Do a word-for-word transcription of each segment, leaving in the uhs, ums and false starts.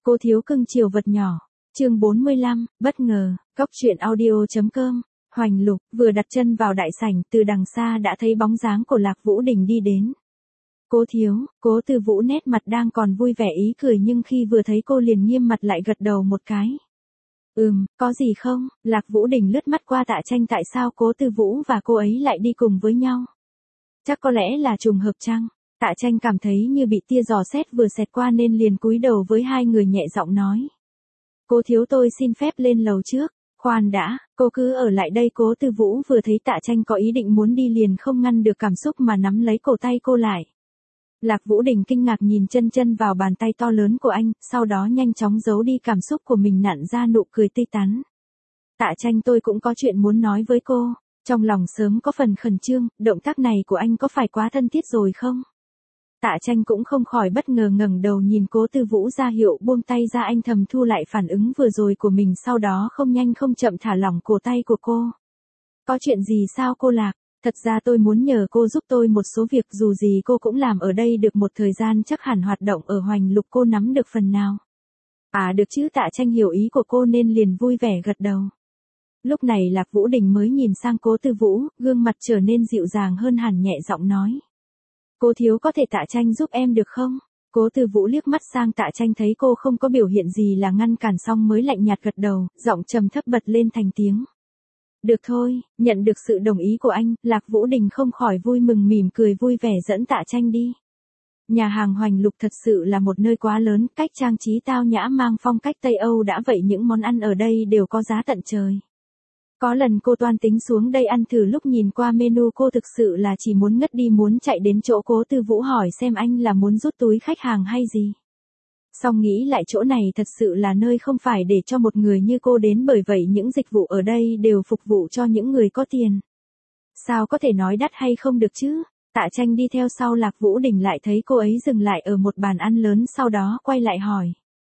Cô thiếu cưng chiều vật nhỏ. Chương bốn mươi lăm, bất ngờ. Cóc truyện audio chấm com. Hoành Lục vừa đặt chân vào đại sảnh, từ đằng xa đã thấy bóng dáng của Lạc Vũ Đình đi đến. Cố thiếu, Cố Tư Vũ nét mặt đang còn vui vẻ ý cười, nhưng khi vừa thấy cô liền nghiêm mặt lại gật đầu một cái. Ừm, có gì không? Lạc Vũ Đình lướt mắt qua Tạ Tranh, tại sao Cố Tư Vũ và cô ấy lại đi cùng với nhau? Chắc có lẽ là trùng hợp chăng? Tạ Tranh cảm thấy như bị tia giò xét vừa xẹt qua nên liền cúi đầu với hai người nhẹ giọng nói. Cố thiếu, tôi xin phép lên lầu trước. Khoan đã, cô cứ ở lại đây. Cố Tư Vũ vừa thấy Tạ Tranh có ý định muốn đi liền không ngăn được cảm xúc mà nắm lấy cổ tay cô lại. Lạc Vũ Đình kinh ngạc nhìn chân chân vào bàn tay to lớn của anh, sau đó nhanh chóng giấu đi cảm xúc của mình, nặn ra nụ cười tươi tắn. Tạ Tranh, tôi cũng có chuyện muốn nói với cô. Trong lòng sớm có phần khẩn trương, động tác này của anh có phải quá thân thiết rồi không? Tạ Tranh cũng không khỏi bất ngờ ngẩng đầu nhìn Cố Tư Vũ ra hiệu buông tay ra, anh thầm thu lại phản ứng vừa rồi của mình, sau đó không nhanh không chậm thả lỏng cổ tay của cô. Có chuyện gì sao cô Lạc? Thật ra tôi muốn nhờ cô giúp tôi một số việc, dù gì cô cũng làm ở đây được một thời gian, chắc hẳn hoạt động ở Hoành Lục cô nắm được phần nào. À được chứ. Tạ Tranh hiểu ý của cô nên liền vui vẻ gật đầu. Lúc này Lạc Vũ Đình mới nhìn sang Cố Tư Vũ, gương mặt trở nên dịu dàng hơn hẳn, nhẹ giọng nói. Cô thiếu, có thể Tạ Tranh giúp em được không? Cố Tư Vũ liếc mắt sang Tạ Tranh, thấy cô không có biểu hiện gì là ngăn cản, xong mới lạnh nhạt gật đầu, giọng trầm thấp bật lên thành tiếng. Được thôi. Nhận được sự đồng ý của anh, Lạc Vũ Đình không khỏi vui mừng, mỉm cười vui vẻ dẫn Tạ Tranh đi. Nhà hàng Hoành Lục thật sự là một nơi quá lớn, cách trang trí tao nhã mang phong cách Tây Âu đã vậy những món ăn ở đây đều có giá tận trời. Có lần cô toan tính xuống đây ăn thử, lúc nhìn qua menu cô thực sự là chỉ muốn ngất đi, muốn chạy đến chỗ Cố Tư Vũ hỏi xem anh là muốn rút túi khách hàng hay gì. Xong nghĩ lại chỗ này thật sự là nơi không phải để cho một người như cô đến, bởi vậy những dịch vụ ở đây đều phục vụ cho những người có tiền. Sao có thể nói đắt hay không được chứ? Tạ Tranh đi theo sau Lạc Vũ Đình, lại thấy cô ấy dừng lại ở một bàn ăn lớn, sau đó quay lại hỏi.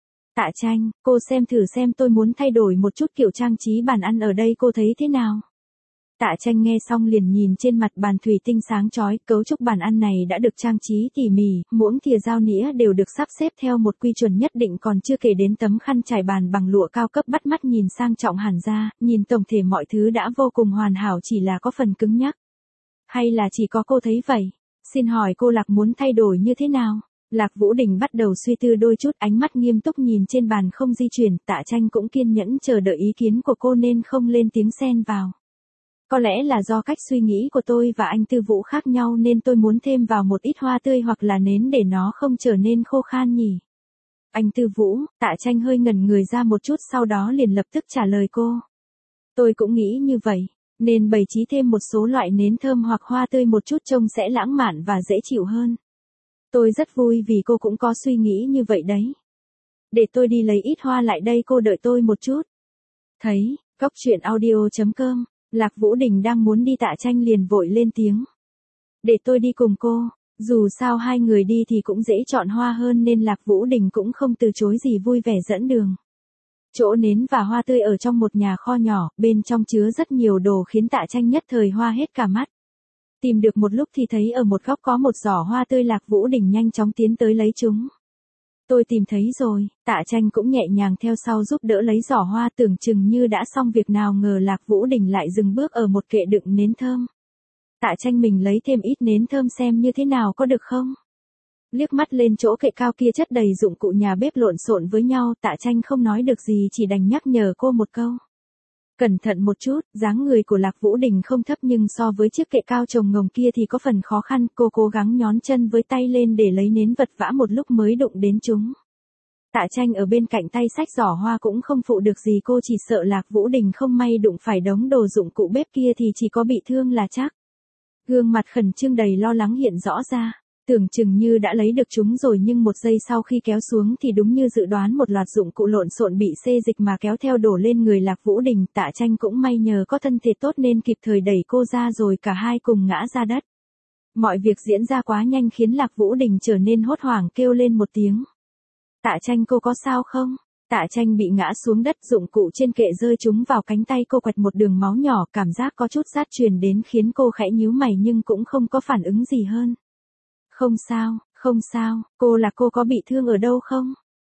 Tạ Tranh, cô xem thử xem, tôi muốn thay đổi một chút kiểu trang trí bàn ăn ở đây, cô thấy thế nào? Tạ Tranh nghe xong liền nhìn trên mặt bàn thủy tinh sáng chói, cấu trúc bàn ăn này đã được trang trí tỉ mỉ, muỗng thìa dao nĩa đều được sắp xếp theo một quy chuẩn nhất định, còn chưa kể đến tấm khăn trải bàn bằng lụa cao cấp bắt mắt nhìn sang trọng hẳn ra, nhìn tổng thể mọi thứ đã vô cùng hoàn hảo, chỉ là có phần cứng nhắc. Hay là chỉ có cô thấy vậy? Xin hỏi cô Lạc muốn thay đổi như thế nào? Lạc Vũ Đình bắt đầu suy tư đôi chút, ánh mắt nghiêm túc nhìn trên bàn không di chuyển. Tạ Tranh cũng kiên nhẫn chờ đợi ý kiến của cô nên không lên tiếng xen vào. Có lẽ là do cách suy nghĩ của tôi và anh Tư Vũ khác nhau nên tôi muốn thêm vào một ít hoa tươi hoặc là nến để nó không trở nên khô khan nhỉ. Anh Tư Vũ? Tạ Tranh hơi ngẩn người ra một chút, sau đó liền lập tức trả lời cô. Tôi cũng nghĩ như vậy, nên bày trí thêm một số loại nến thơm hoặc hoa tươi một chút, trông sẽ lãng mạn và dễ chịu hơn. Tôi rất vui vì cô cũng có suy nghĩ như vậy đấy. Để tôi đi lấy ít hoa lại đây, cô đợi tôi một chút. Thấy, cóc truyện audio chấm com, Lạc Vũ Đình đang muốn đi, Tạ Tranh liền vội lên tiếng. Để tôi đi cùng cô, dù sao hai người đi thì cũng dễ chọn hoa hơn nên Lạc Vũ Đình cũng không từ chối gì, vui vẻ dẫn đường. Chỗ nến và hoa tươi ở trong một nhà kho nhỏ, bên trong chứa rất nhiều đồ khiến Tạ Tranh nhất thời hoa hết cả mắt. Tìm được một lúc thì thấy ở một góc có một giỏ hoa tươi, Lạc Vũ Đình nhanh chóng tiến tới lấy chúng. Tôi tìm thấy rồi. Tạ Tranh cũng nhẹ nhàng theo sau giúp đỡ lấy giỏ hoa, tưởng chừng như đã xong việc, nào ngờ Lạc Vũ Đình lại dừng bước ở một kệ đựng nến thơm. Tạ Tranh, mình lấy thêm ít nến thơm xem như thế nào có được không? Liếc mắt lên chỗ kệ cao kia chất đầy dụng cụ nhà bếp lộn xộn với nhau, Tạ Tranh không nói được gì, chỉ đành nhắc nhở cô một câu. Cẩn thận một chút. Dáng người của Lạc Vũ Đình không thấp nhưng so với chiếc kệ cao chồng ngồng kia thì có phần khó khăn, cô cố gắng nhón chân với tay lên để lấy nến, vật vã một lúc mới đụng đến chúng. Tạ Tranh ở bên cạnh tay xách giỏ hoa cũng không phụ được gì, cô chỉ sợ Lạc Vũ Đình không may đụng phải đống đồ dụng cụ bếp kia thì chỉ có bị thương là chắc. Gương mặt khẩn trương đầy lo lắng hiện rõ ra. Tưởng chừng như đã lấy được chúng rồi, nhưng một giây sau khi kéo xuống thì đúng như dự đoán, một loạt dụng cụ lộn xộn bị xê dịch mà kéo theo đổ lên người Lạc Vũ Đình. Tạ Tranh cũng may nhờ có thân thể tốt nên kịp thời đẩy cô ra, rồi cả hai cùng ngã ra đất. Mọi việc diễn ra quá nhanh khiến Lạc Vũ Đình trở nên hốt hoảng, kêu lên một tiếng. Tạ Tranh, cô có sao không? Tạ Tranh bị ngã xuống đất, dụng cụ trên kệ rơi trúng vào cánh tay cô, quạch một đường máu nhỏ, cảm giác có chút rát truyền đến khiến cô khẽ nhíu mày nhưng cũng không có phản ứng gì hơn. Không sao, không sao, cô Lạc, cô có bị thương ở đâu không?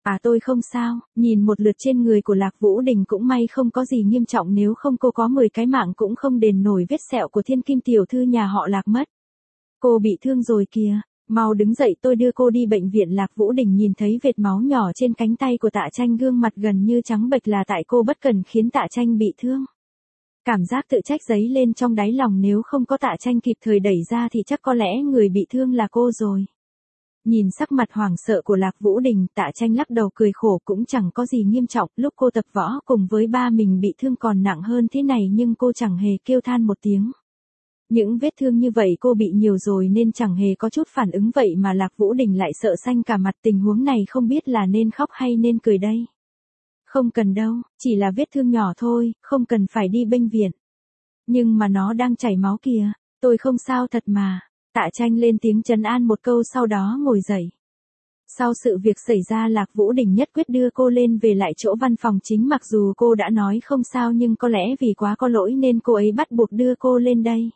À tôi không sao, nhìn một lượt trên người của Lạc Vũ Đình cũng may không có gì nghiêm trọng, nếu không cô có mười cái mạng cũng không đền nổi vết sẹo của thiên kim tiểu thư nhà họ Lạc mất. Cô bị thương rồi kìa, mau đứng dậy tôi đưa cô đi bệnh viện. Lạc Vũ Đình nhìn thấy vệt máu nhỏ trên cánh tay của Tạ Tranh, gương mặt gần như trắng bệch, là tại cô bất cần khiến Tạ Tranh bị thương. Cảm giác tự trách dấy lên trong đáy lòng, nếu không có Tạ Tranh kịp thời đẩy ra thì chắc có lẽ người bị thương là cô rồi. Nhìn sắc mặt hoảng sợ của Lạc Vũ Đình, Tạ Tranh lắc đầu cười khổ, cũng chẳng có gì nghiêm trọng, lúc cô tập võ cùng với ba mình bị thương còn nặng hơn thế này nhưng cô chẳng hề kêu than một tiếng. Những vết thương như vậy cô bị nhiều rồi nên chẳng hề có chút phản ứng, vậy mà Lạc Vũ Đình lại sợ xanh cả mặt, tình huống này không biết là nên khóc hay nên cười đây. Không cần đâu, chỉ là vết thương nhỏ thôi, không cần phải đi bệnh viện. Nhưng mà nó đang chảy máu kìa, tôi không sao thật mà. Tạ Tranh lên tiếng trấn an một câu sau đó ngồi dậy. Sau sự việc xảy ra, Lạc Vũ Đình nhất quyết đưa cô lên về lại chỗ văn phòng chính, mặc dù cô đã nói không sao nhưng có lẽ vì quá có lỗi nên cô ấy bắt buộc đưa cô lên đây.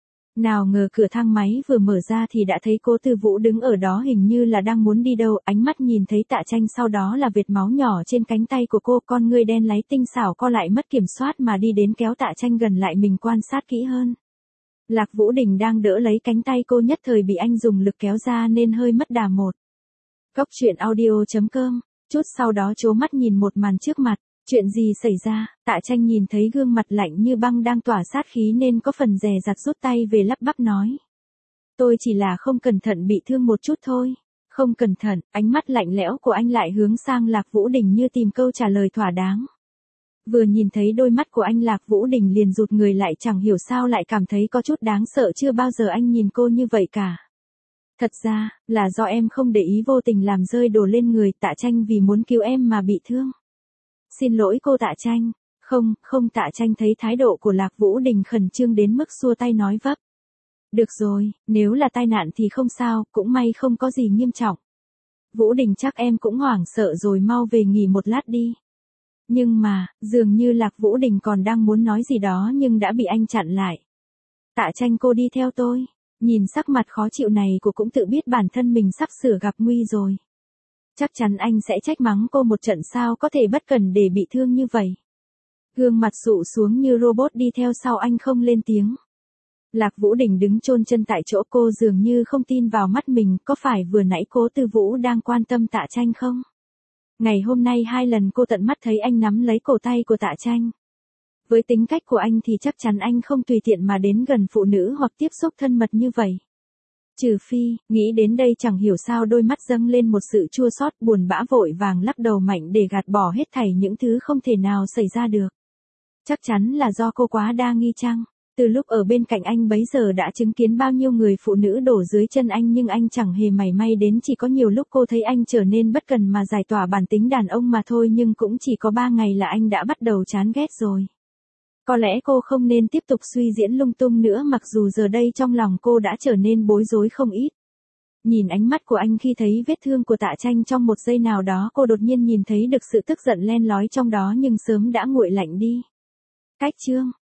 Nào ngờ cửa thang máy vừa mở ra thì đã thấy Cố Tư Vũ đứng ở đó, hình như là đang muốn đi đâu, ánh mắt nhìn thấy Tạ Tranh sau đó là vệt máu nhỏ trên cánh tay của cô, con ngươi đen láy tinh xảo co lại mất kiểm soát mà đi đến kéo Tạ Tranh gần lại mình quan sát kỹ hơn. Lạc Vũ Đình đang đỡ lấy cánh tay cô, nhất thời bị anh dùng lực kéo ra nên hơi mất đà một. Góc truyện audio chấm com, chút sau đó trố mắt nhìn một màn trước mặt. Chuyện gì xảy ra? Tạ Tranh nhìn thấy gương mặt lạnh như băng đang tỏa sát khí nên có phần dè dặt rút tay về, lắp bắp nói. Tôi chỉ là không cẩn thận bị thương một chút thôi. Không cẩn thận, ánh mắt lạnh lẽo của anh lại hướng sang Lạc Vũ Đình như tìm câu trả lời thỏa đáng. Vừa nhìn thấy đôi mắt của anh, Lạc Vũ Đình liền rụt người lại, chẳng hiểu sao lại cảm thấy có chút đáng sợ, chưa bao giờ anh nhìn cô như vậy cả. Thật ra, là do em không để ý vô tình làm rơi đồ lên người Tạ Tranh vì muốn cứu em mà bị thương. Xin lỗi cô Tạ Tranh. Không, không. Tạ Tranh thấy thái độ của Lạc Vũ Đình khẩn trương đến mức xua tay nói vấp. Được rồi, nếu là tai nạn thì không sao, cũng may không có gì nghiêm trọng. Vũ Đình chắc em cũng hoảng sợ rồi, mau về nghỉ một lát đi. Nhưng mà, dường như Lạc Vũ Đình còn đang muốn nói gì đó nhưng đã bị anh chặn lại. Tạ Tranh, cô đi theo tôi. Nhìn sắc mặt khó chịu này của cũng tự biết bản thân mình sắp sửa gặp nguy rồi. Chắc chắn anh sẽ trách mắng cô một trận, sao có thể bất cần để bị thương như vậy. Gương mặt sụ xuống như robot đi theo sau anh không lên tiếng. Lạc Vũ Đình đứng chôn chân tại chỗ, cô dường như không tin vào mắt mình, có phải vừa nãy Cố Tư Vũ đang quan tâm Tạ Tranh không? Ngày hôm nay hai lần cô tận mắt thấy anh nắm lấy cổ tay của Tạ Tranh. Với tính cách của anh thì chắc chắn anh không tùy tiện mà đến gần phụ nữ hoặc tiếp xúc thân mật như vậy. Trừ phi, nghĩ đến đây chẳng hiểu sao đôi mắt dâng lên một sự chua xót buồn bã, vội vàng lắc đầu mạnh để gạt bỏ hết thảy những thứ không thể nào xảy ra được. Chắc chắn là do cô quá đa nghi chăng? Từ lúc ở bên cạnh anh bấy giờ đã chứng kiến bao nhiêu người phụ nữ đổ dưới chân anh nhưng anh chẳng hề mảy may đến, chỉ có nhiều lúc cô thấy anh trở nên bất cần mà giải tỏa bản tính đàn ông mà thôi, nhưng cũng chỉ có ba ngày là anh đã bắt đầu chán ghét rồi. Có lẽ cô không nên tiếp tục suy diễn lung tung nữa, mặc dù giờ đây trong lòng cô đã trở nên bối rối không ít. Nhìn ánh mắt của anh khi thấy vết thương của Tạ Tranh, trong một giây nào đó cô đột nhiên nhìn thấy được sự tức giận len lói trong đó nhưng sớm đã nguội lạnh đi. Cách chương